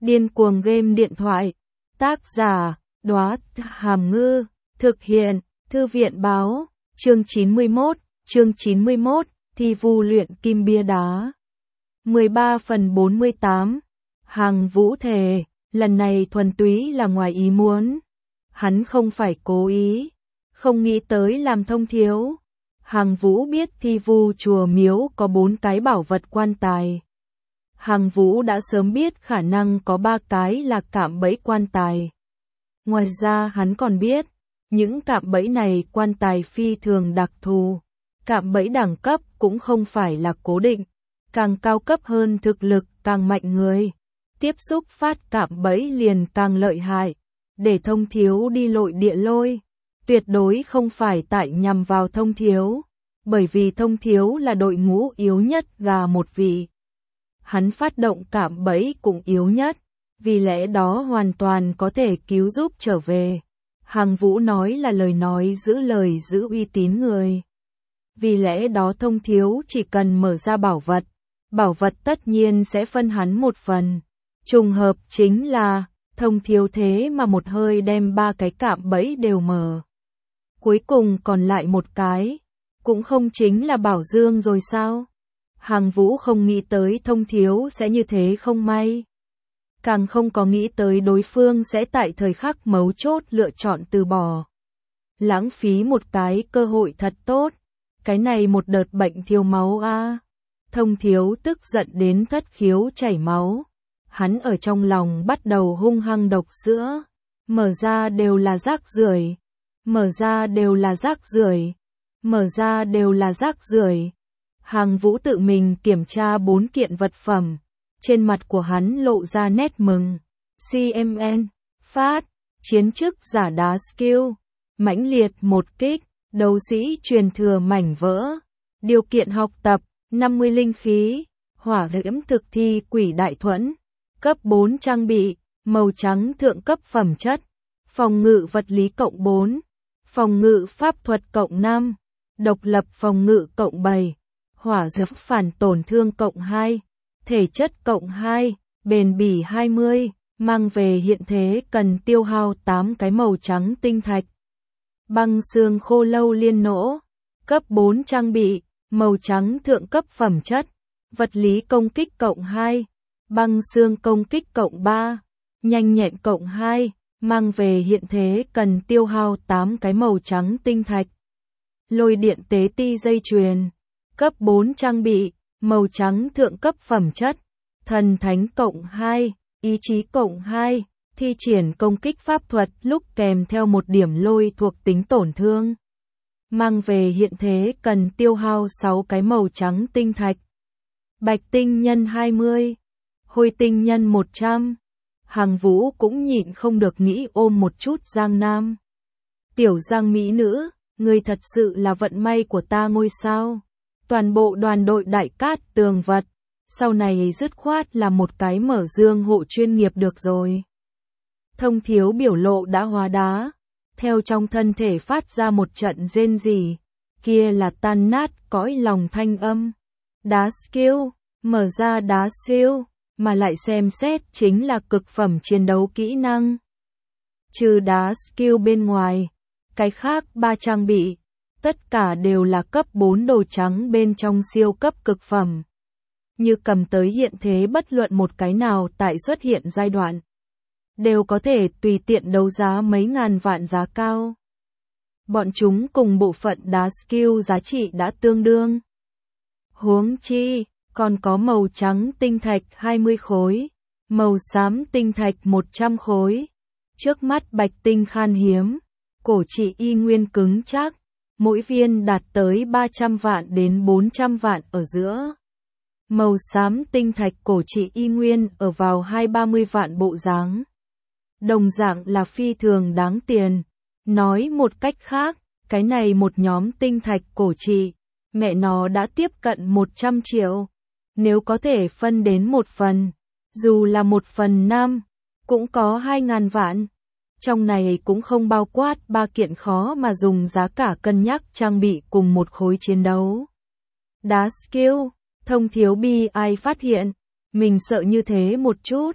Điên cuồng game điện thoại. Tác giả, Đóa Hàm Ngư. Thực hiện, Thư viện báo. Chương 91, thi vu luyện kim bia đá. 13/48. Hằng Vũ thề, lần này thuần túy là ngoài ý muốn. Hắn không phải cố ý, không nghĩ tới làm thông thiếu. Hằng Vũ biết thi vu chùa miếu có 4 cái bảo vật quan tài. Hằng Vũ đã sớm biết khả năng có 3 cái là cạm bẫy quan tài. Ngoài ra hắn còn biết, những cạm bẫy này quan tài phi thường đặc thù. Cạm bẫy đẳng cấp cũng không phải là cố định, càng cao cấp hơn thực lực càng mạnh người. Tiếp xúc phát cạm bẫy liền càng lợi hại. Để thông thiếu đi lội địa lôi, tuyệt đối không phải tại nhằm vào thông thiếu, bởi vì thông thiếu là đội ngũ yếu nhất gà một vị. Hắn phát động cạm bẫy cũng yếu nhất, vì lẽ đó hoàn toàn có thể cứu giúp trở về. Hằng Vũ nói là lời nói giữ lời giữ uy tín người. Vì lẽ đó thông thiếu chỉ cần mở ra bảo vật tất nhiên sẽ phân hắn một phần. Trùng hợp chính là, thông thiếu thế mà một hơi đem 3 cái cạm bẫy đều mở. Cuối cùng còn lại một cái, cũng không chính là Bảo Dương rồi sao? Hằng Vũ không nghĩ tới thông thiếu sẽ như thế không may. Càng không có nghĩ tới đối phương sẽ tại thời khắc mấu chốt lựa chọn từ bỏ. Lãng phí một cái cơ hội thật tốt. Cái này một đợt bệnh thiếu máu a. Thông thiếu tức giận đến thất khiếu chảy máu. Hắn ở trong lòng bắt đầu hung hăng độc sữa. Mở ra đều là rác rưởi. Mở ra đều là rác rưởi. Mở ra đều là rác rưởi. Hằng Vũ tự mình kiểm tra 4 kiện vật phẩm. Trên mặt của hắn lộ ra nét mừng. CMN, phát, chiến chức giả đá skill, mãnh liệt một kích, đấu sĩ truyền thừa mảnh vỡ. Điều kiện học tập, 50 linh khí, hỏa diễm thực thi quỷ đại thuẫn. Cấp 4 trang bị, màu trắng thượng cấp phẩm chất. Phòng ngự vật lý cộng 4. Phòng ngự pháp thuật cộng 5. Độc lập phòng ngự cộng 7. Hỏa diễm phản tổn thương cộng 2. Thể chất cộng 2. Bền bỉ 20. Mang về hiện thế cần tiêu hao 8 cái màu trắng tinh thạch. Băng xương khô lâu liên nỗ. Cấp 4 trang bị, màu trắng thượng cấp phẩm chất. Vật lý công kích cộng 2. Băng xương công kích cộng 3, nhanh nhẹn cộng 2, mang về hiện thế cần tiêu hao 8 cái màu trắng tinh thạch. Lôi điện tế ti dây chuyền, cấp 4 trang bị, màu trắng thượng cấp phẩm chất, thần thánh cộng 2, ý chí cộng 2, thi triển công kích pháp thuật lúc kèm theo một điểm lôi thuộc tính tổn thương. Mang về hiện thế cần tiêu hao 6 cái màu trắng tinh thạch. Bạch tinh nhân 20. Hôi tinh nhân 100. Hằng Vũ cũng nhịn không được nghĩ ôm một chút Giang Nam. Tiểu Giang mỹ nữ, ngươi thật sự là vận may của ta ngôi sao. Toàn bộ đoàn đội đại cát tường vật, sau này dứt khoát là một cái mở dương hộ chuyên nghiệp được rồi. Thông thiếu biểu lộ đã hóa đá, theo trong thân thể phát ra một trận rên rỉ, kia là tan nát cõi lòng thanh âm. Đá skill, mở ra đá siêu. Mà lại xem xét chính là cực phẩm chiến đấu kỹ năng. Trừ đá skill bên ngoài, cái khác 3 trang bị, tất cả đều là cấp 4 đồ trắng bên trong siêu cấp cực phẩm. Như cầm tới hiện thế bất luận một cái nào tại xuất hiện giai đoạn, đều có thể tùy tiện đấu giá mấy ngàn vạn giá cao. Bọn chúng cùng bộ phận đá skill giá trị đã tương đương. Huống chi còn có màu trắng tinh thạch 20 khối, màu xám tinh thạch 100 khối. Trước mắt bạch tinh khan hiếm, cổ trị y nguyên cứng chắc, mỗi viên đạt tới 300 vạn đến 400 vạn ở giữa. Màu xám tinh thạch cổ trị y nguyên ở vào 2-30 vạn bộ dáng. Đồng dạng là phi thường đáng tiền. Nói một cách khác, cái này một nhóm tinh thạch cổ trị, mẹ nó đã tiếp cận 100 triệu. Nếu có thể phân đến một phần, dù là 1/5, cũng có 2.000 vạn. Trong này cũng không bao quát 3 kiện khó mà dùng giá cả cân nhắc trang bị cùng một khối chiến đấu. Đá skill, thông thiếu bi ai phát hiện, mình sợ như thế một chút,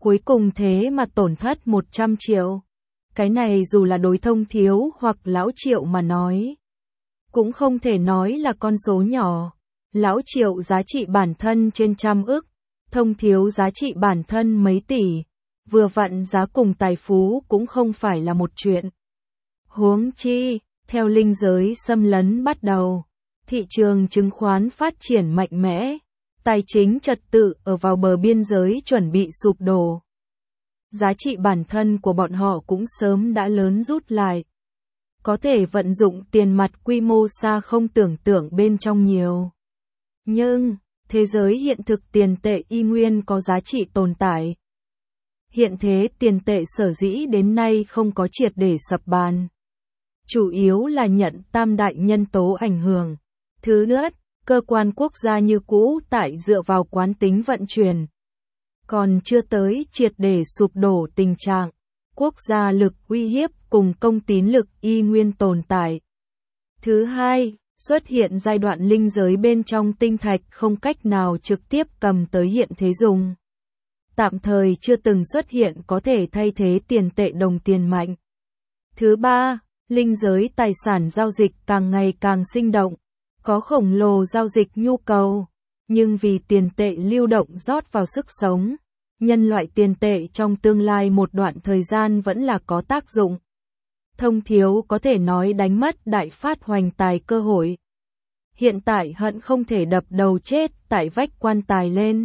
Cuối cùng thế mà tổn thất 100 triệu. Cái này dù là đối Thông Thiếu hoặc Lão Triệu mà nói, cũng không thể nói là con số nhỏ. Lão Triệu giá trị bản thân trên trăm ức, Thông Thiếu giá trị bản thân mấy tỷ, vừa vặn giá cùng tài phú cũng không phải là một chuyện. Huống chi, theo linh giới xâm lấn bắt đầu, thị trường chứng khoán phát triển mạnh mẽ, tài chính trật tự ở vào bờ biên giới chuẩn bị sụp đổ. Giá trị bản thân của bọn họ cũng sớm đã lớn rút lại. Có thể vận dụng tiền mặt quy mô xa không tưởng tượng bên trong nhiều. Nhưng, thế giới hiện thực tiền tệ y nguyên có giá trị tồn tại. Hiện thế tiền tệ sở dĩ đến nay không có triệt để sập bàn. Chủ yếu là nhận tam đại nhân tố ảnh hưởng. Thứ nhất, cơ quan quốc gia như cũ tại dựa vào quán tính vận chuyển. Còn chưa tới triệt để sụp đổ tình trạng. Quốc gia lực uy hiếp cùng công tín lực y nguyên tồn tại. Thứ hai, xuất hiện giai đoạn linh giới bên trong tinh thạch không cách nào trực tiếp cầm tới hiện thế dùng. Tạm thời chưa từng xuất hiện có thể thay thế tiền tệ đồng tiền mạnh. Thứ ba, linh giới tài sản giao dịch càng ngày càng sinh động, có khổng lồ giao dịch nhu cầu, nhưng vì tiền tệ lưu động rót vào sức sống, nhân loại tiền tệ trong tương lai một đoạn thời gian vẫn là có tác dụng. Thông Thiếu có thể nói đánh mất đại phát hoành tài cơ hội. Hiện tại hận không thể đập đầu chết tại vách quan tài lên.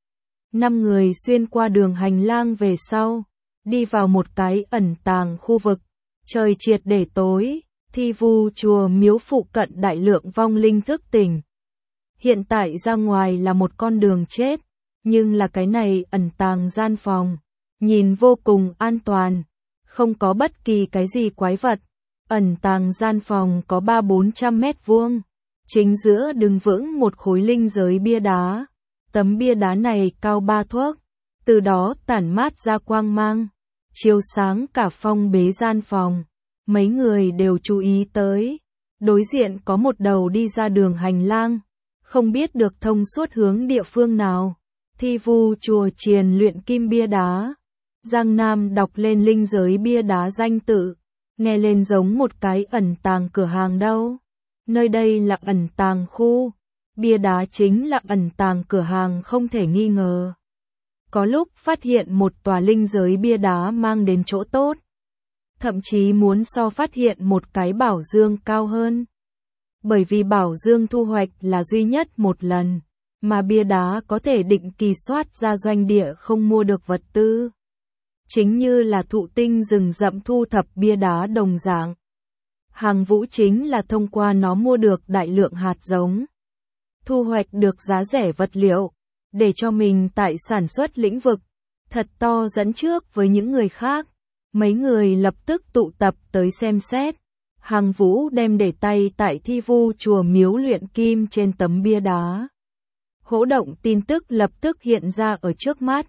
5 người xuyên qua đường hành lang về sau, đi vào một cái ẩn tàng khu vực. Trời triệt để tối, Thi Vu chùa miếu phụ cận đại lượng vong linh thức tỉnh. Hiện tại ra ngoài là một con đường chết, nhưng là cái này ẩn tàng gian phòng, nhìn vô cùng an toàn, không có bất kỳ cái gì quái vật. Ẩn tàng gian phòng có 300-400 mét vuông, chính giữa đứng vững một khối linh giới bia đá. Tấm bia đá này cao 3 thước, từ đó tản mát ra quang mang, chiếu sáng cả phong bế gian phòng. Mấy người đều chú ý tới, đối diện có một đầu đi ra đường hành lang, không biết được thông suốt hướng địa phương nào. Thi Vu chùa Triền luyện kim bia đá. Giang Nam đọc lên linh giới bia đá danh tự, nghe lên giống một cái ẩn tàng cửa hàng đâu. Nơi đây là ẩn tàng khu, bia đá chính là ẩn tàng cửa hàng không thể nghi ngờ. Có lúc phát hiện một tòa linh giới bia đá mang đến chỗ tốt, thậm chí muốn so phát hiện một cái bảo dương cao hơn. Bởi vì bảo dương thu hoạch là duy nhất một lần, mà bia đá có thể định kỳ soát ra doanh địa không mua được vật tư. Chính như là thụ tinh rừng rậm thu thập bia đá đồng dạng. Hàng Vũ chính là thông qua nó mua được đại lượng hạt giống, thu hoạch được giá rẻ vật liệu, để cho mình tại sản xuất lĩnh vực thật to dẫn trước với những người khác. Mấy người lập tức tụ tập tới xem xét. Hàng Vũ đem để tay tại Thi Vu chùa miếu luyện kim trên tấm bia đá. Hỗ động tin tức lập tức hiện ra ở trước mắt.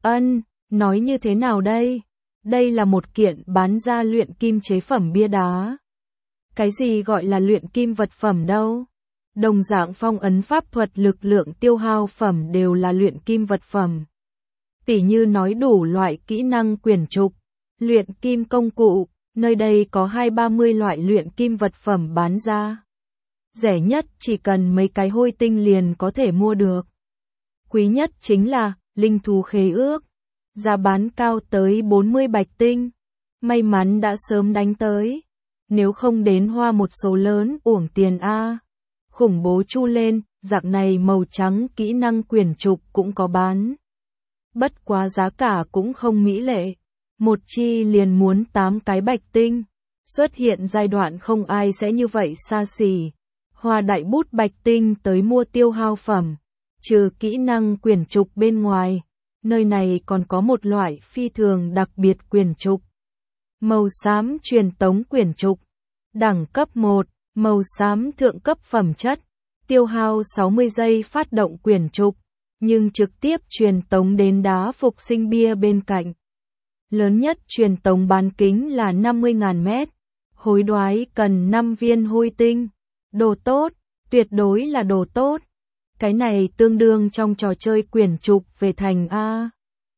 Nói như thế nào đây? Đây là một kiện bán ra luyện kim chế phẩm bia đá. Cái gì gọi là luyện kim vật phẩm đâu? Đồng dạng phong ấn pháp thuật lực lượng tiêu hao phẩm đều là luyện kim vật phẩm. Tỉ như nói đủ loại kỹ năng quyển trục, luyện kim công cụ, nơi đây có 20-30 loại luyện kim vật phẩm bán ra. Rẻ nhất chỉ cần mấy cái hôi tinh liền có thể mua được. Quý nhất chính là linh thú khế ước, giá bán cao tới 40 bạch tinh. May mắn đã sớm đánh tới, nếu không đến hoa một số lớn uổng tiền a. Khủng bố chu lên, dạng này màu trắng kỹ năng quyển trục cũng có bán. Bất quá giá cả cũng không mỹ lệ, một chi liền muốn 8 cái bạch tinh. Xuất hiện giai đoạn không ai sẽ như vậy xa xỉ, hoa đại bút bạch tinh tới mua tiêu hao phẩm. Trừ kỹ năng quyển trục bên ngoài, nơi này còn có một loại phi thường đặc biệt quyển trục. Màu xám truyền tống quyển trục, đẳng cấp 1, màu xám thượng cấp phẩm chất, tiêu hao 60 giây phát động quyển trục, nhưng trực tiếp truyền tống đến đá phục sinh bia bên cạnh. Lớn nhất truyền tống bán kính là 50.000 mét, hối đoái cần 5 viên hôi tinh. Đồ tốt, tuyệt đối là đồ tốt. Cái này tương đương trong trò chơi quyển trục về thành A.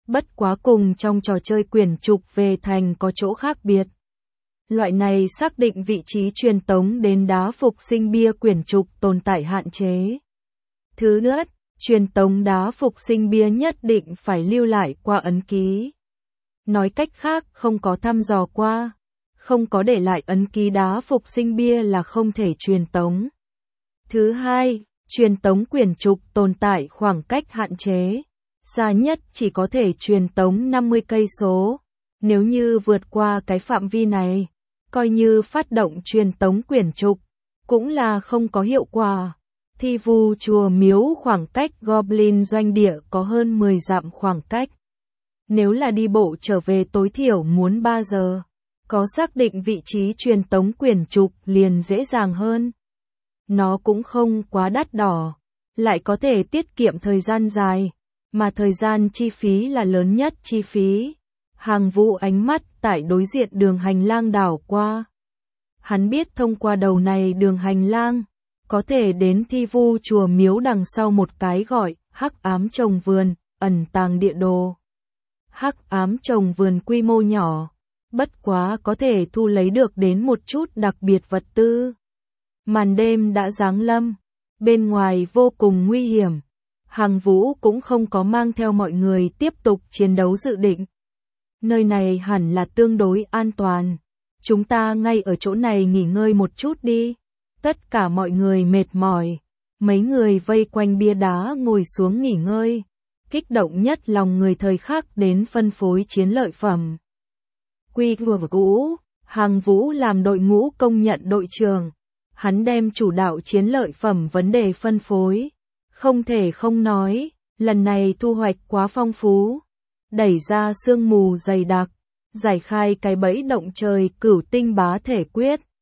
Bất quá cùng trong trò chơi quyển trục về thành có chỗ khác biệt. Loại này xác định vị trí truyền tống đến đá phục sinh bia quyển trục tồn tại hạn chế. Thứ nhất, truyền tống đá phục sinh bia nhất định phải lưu lại qua ấn ký. Nói cách khác, không có thăm dò qua, không có để lại ấn ký đá phục sinh bia là không thể truyền tống. Thứ hai, truyền tống quyển trục tồn tại khoảng cách hạn chế, xa nhất chỉ có thể truyền tống 50 cây số. Nếu như vượt qua cái phạm vi này, coi như phát động truyền tống quyển trục, cũng là không có hiệu quả. Thi vu chùa miếu khoảng cách Goblin doanh địa có hơn 10 dặm khoảng cách. Nếu là đi bộ trở về tối thiểu muốn 3 giờ, có xác định vị trí truyền tống quyển trục liền dễ dàng hơn. Nó cũng không quá đắt đỏ, lại có thể tiết kiệm thời gian dài, mà thời gian chi phí là lớn nhất chi phí. Hàng Vũ ánh mắt tại đối diện đường hành lang đảo qua. Hắn biết thông qua đầu này đường hành lang, có thể đến thi vu chùa miếu đằng sau một cái gọi Hắc Ám Trồng Vườn, ẩn tàng địa đồ. Hắc Ám Trồng Vườn quy mô nhỏ, bất quá có thể thu lấy được đến một chút đặc biệt vật tư. Màn đêm đã giáng lâm, bên ngoài vô cùng nguy hiểm. Hàng Vũ cũng không có mang theo mọi người tiếp tục chiến đấu dự định. Nơi này hẳn là tương đối an toàn. Chúng ta ngay ở chỗ này nghỉ ngơi một chút đi. Tất cả mọi người mệt mỏi. Mấy người vây quanh bia đá ngồi xuống nghỉ ngơi. Kích động nhất lòng người thời khắc đến phân phối chiến lợi phẩm. Quy vừa cũ, Hàng Vũ làm đội ngũ công nhận đội trưởng. Hắn đem chủ đạo chiến lợi phẩm vấn đề phân phối. Không thể không nói, lần này thu hoạch quá phong phú. Đẩy ra sương mù dày đặc, giải khai cái bẫy động trời cửu tinh bá thể quyết.